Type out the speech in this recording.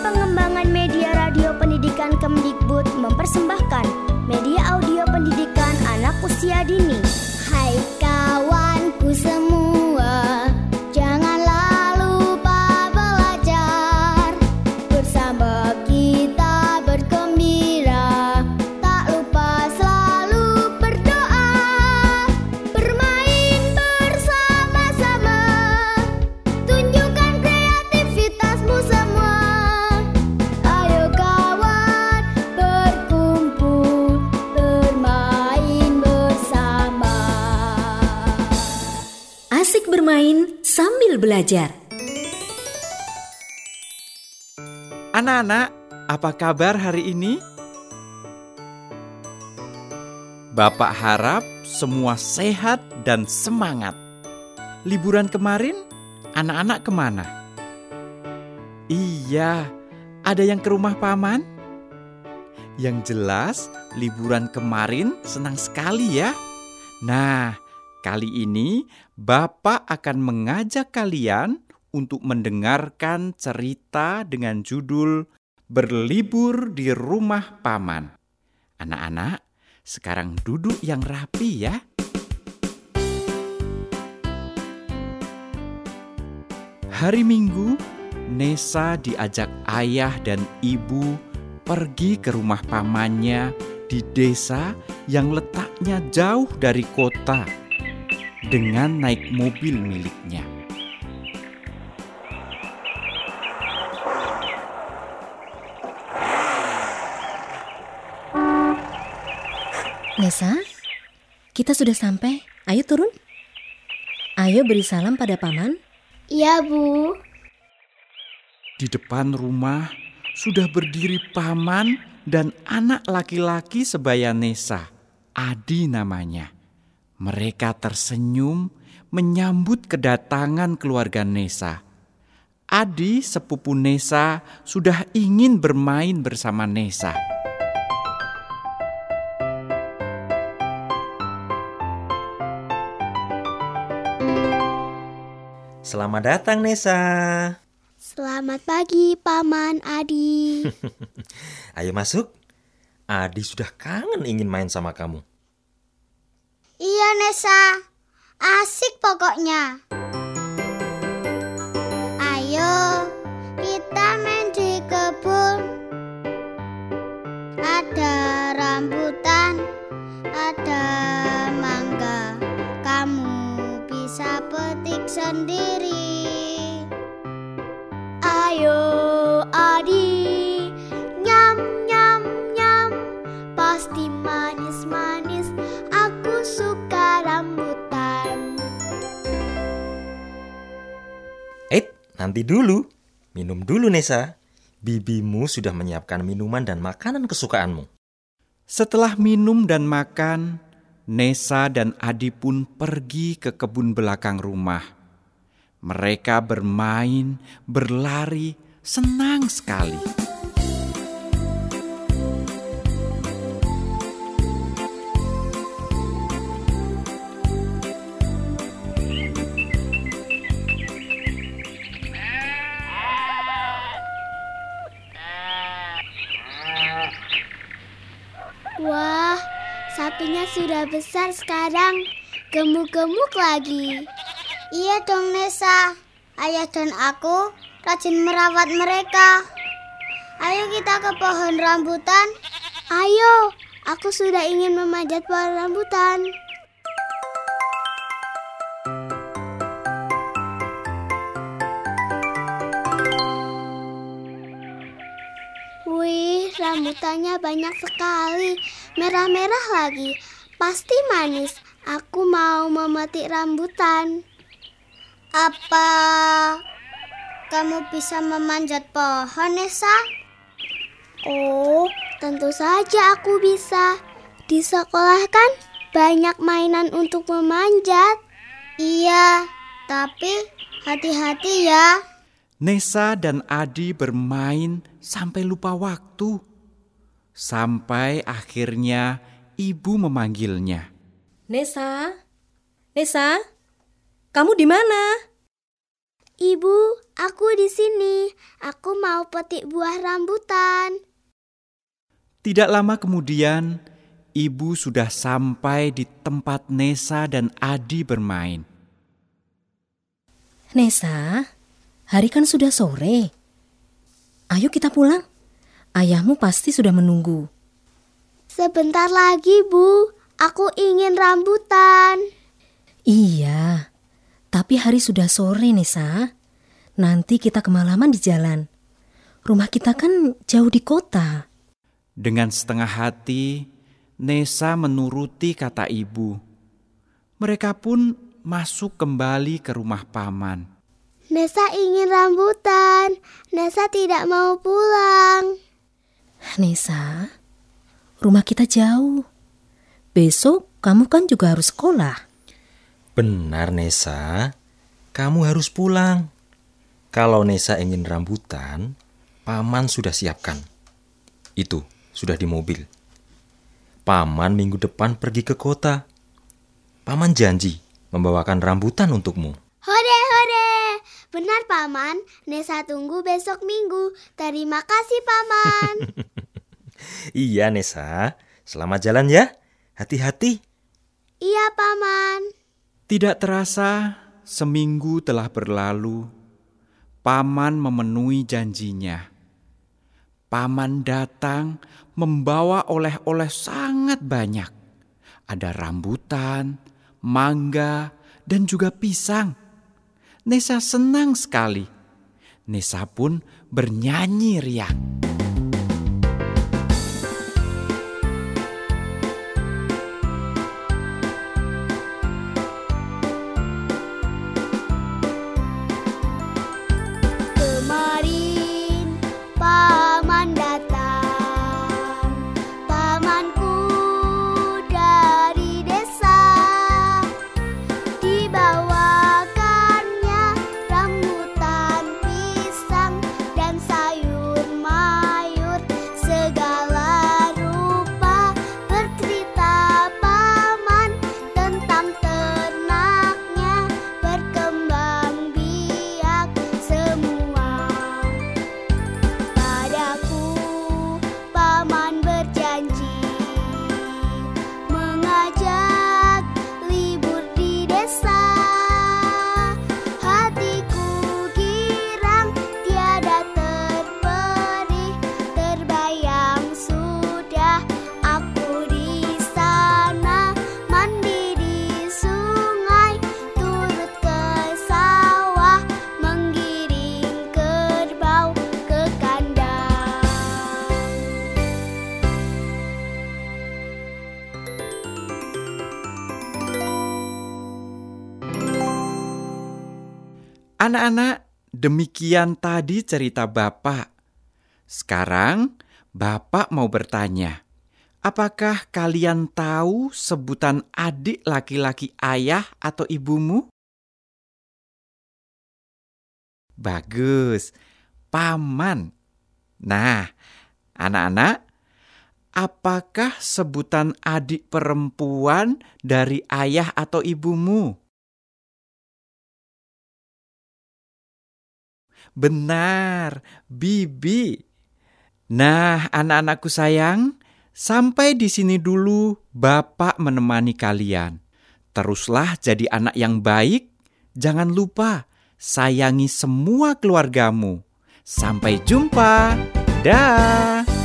Pengembangan Media Radio Pendidikan Kemdikbud mempersembahkan media audio pendidikan anak usia dini. Hai kawanku semua, janganlah lupa belajar. Bersama kita bergembira, tak lupa selalu berdoa. Bermain bersama-sama, tunjukkan kreativitasmu semua. Ayo kawan, berkumpul, bermain bersama. Asik bermain sambil belajar. Anak-anak, apa kabar hari ini? Bapak harap semua sehat dan semangat. Liburan kemarin, anak-anak kemana? Iya, ada yang ke rumah paman? Yang jelas, liburan kemarin senang sekali ya. Nah, kali ini Bapak akan mengajak kalian untuk mendengarkan cerita dengan judul Berlibur di Rumah Paman. Anak-anak, sekarang duduk yang rapi ya. Hari Minggu, Nesa diajak ayah dan ibu pergi ke rumah pamannya di desa yang letaknya jauh dari kota dengan naik mobil miliknya. Nesa, kita sudah sampai. Ayo turun. Ayo beri salam pada paman. Iya, Bu. Di depan rumah sudah berdiri paman dan anak laki-laki sebaya Nesa, Adi namanya. Mereka tersenyum menyambut kedatangan keluarga Nesa. Adi, sepupu Nesa, sudah ingin bermain bersama Nesa. Selamat datang, Nesa. Selamat pagi, Paman Adi. Ayo masuk. Adi sudah kangen ingin main sama kamu. Iya, Nesa. Asik pokoknya. Ayo, kita main di kebun. Ada rambutan, ada mangga. Kamu bisa petik sendiri. Ayo Adi, nyam nyam nyam, pasti manis-manis. Aku suka rambutan. Nanti dulu. Minum dulu, Nesa. Bibimu sudah menyiapkan minuman dan makanan kesukaanmu. Setelah minum dan makan, Nesa dan Adi pun pergi ke kebun belakang rumah. Mereka bermain, berlari, senang sekali. Wah, sapinya sudah besar sekarang, gemuk-gemuk lagi. Iya dong, Nesa. Ayah dan aku rajin merawat mereka. Ayo kita ke pohon rambutan. Ayo, aku sudah ingin memanjat pohon rambutan. Wih, rambutannya banyak sekali. Merah-merah lagi. Pasti manis. Aku mau memetik rambutan. Apa kamu bisa memanjat pohon, Nesa? Oh, tentu saja aku bisa. Di sekolah kan banyak mainan untuk memanjat. Iya, tapi hati-hati ya. Nesa dan Adi bermain sampai lupa waktu. Sampai akhirnya ibu memanggilnya. Nesa, Nesa, kamu di mana? Ibu, Aku di sini. Aku mau petik buah rambutan. Tidak lama kemudian, ibu sudah sampai di tempat Nesa dan Adi bermain. Nesa, hari kan sudah sore. Ayo kita pulang. Ayahmu pasti sudah menunggu. Sebentar lagi, Bu. Aku ingin rambutan. Iya, tapi hari sudah sore, Nesa. Nanti kita kemalaman di jalan. Rumah kita kan jauh di kota. Dengan setengah hati, Nesa menuruti kata ibu. Mereka pun masuk kembali ke rumah paman. Nesa ingin rambutan. Nesa tidak mau pulang. Nesa, rumah kita jauh. Besok kamu kan juga harus sekolah. Benar, Nesa. Kamu harus pulang. Kalau Nesa ingin rambutan, paman sudah siapkan. Itu, sudah di mobil. Paman minggu depan pergi ke kota. Paman janji membawakan rambutan untukmu. Hore, hore. Benar, Paman. Nesa tunggu besok minggu. Terima kasih, Paman. Iya, Nesa. Selamat jalan ya. Hati-hati. Iya, Paman. Tidak terasa, seminggu telah berlalu. Paman memenuhi janjinya. Paman datang membawa oleh-oleh sangat banyak. Ada rambutan, mangga, dan juga pisang. Nesa senang sekali. Nesa pun bernyanyi riang. Kemarin Paman datang, pamanku dari desa. Dibawakannya rambutan, pisang, dan sayur mayur segala rupa. Bercerita Paman tentang ternaknya, berkembang biak semua. Padaku Paman berjanji mengajak libur di desa. Hatiku girang tiada terperih, terbayang sudah aku di sana. Mandi di sungai, turut ke sawah, menggiring kerbau ke kandang. Anak-anak, demikian tadi cerita Bapak. Sekarang, Bapak mau bertanya. Apakah kalian tahu sebutan adik laki-laki ayah atau ibumu? Bagus, paman. Nah, anak-anak, apakah sebutan adik perempuan dari ayah atau ibumu? Benar, bibi. Nah, anak-anakku sayang, sampai di sini dulu Bapak menemani kalian. Teruslah jadi anak yang baik. Jangan lupa sayangi semua keluargamu. Sampai jumpa. Dah.